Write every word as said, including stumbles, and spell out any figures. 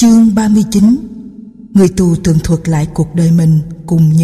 Chương ba mươi chín. Người tù tường thuật lại cuộc đời mình cùng